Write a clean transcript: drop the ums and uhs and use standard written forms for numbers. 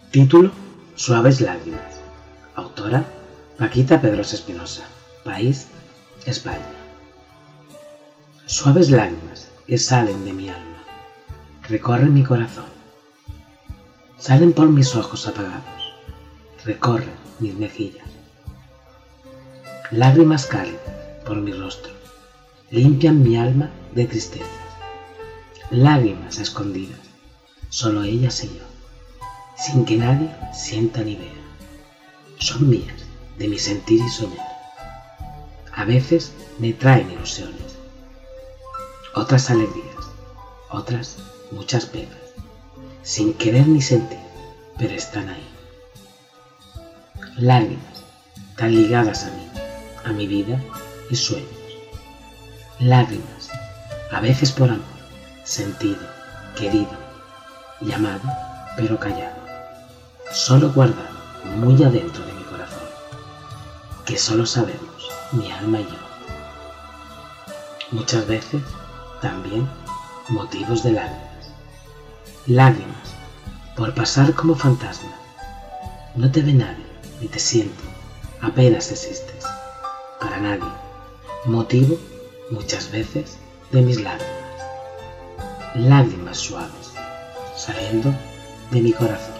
Título: Suaves lágrimas. Autora: Paquita Pedrosa Espinosa. País: España. Suaves lágrimas que salen de mi alma, recorren mi corazón. Salen por mis ojos apagados, recorren mis mejillas. Lágrimas cálidas por mi rostro, limpian mi alma de tristezas. Lágrimas escondidas, solo ellas y yo, sin que nadie sienta ni vea. Son mías, de mi sentir y soñar. A veces me traen ilusiones, otras alegrías, otras muchas penas, sin querer ni sentir, pero están ahí. Lágrimas tan ligadas a mí, a mi vida y sueños. Lágrimas, a veces por amor, sentido, querido, llamado, pero callado, solo guardado muy adentro de mi corazón, que solo sabemos mi alma y yo. Muchas veces también motivos de lágrimas. Lágrimas por pasar como fantasma. No te ve nadie ni te siente, apenas existes. Para nadie. Motivo muchas veces de mis lágrimas. Lágrimas suaves saliendo de mi corazón.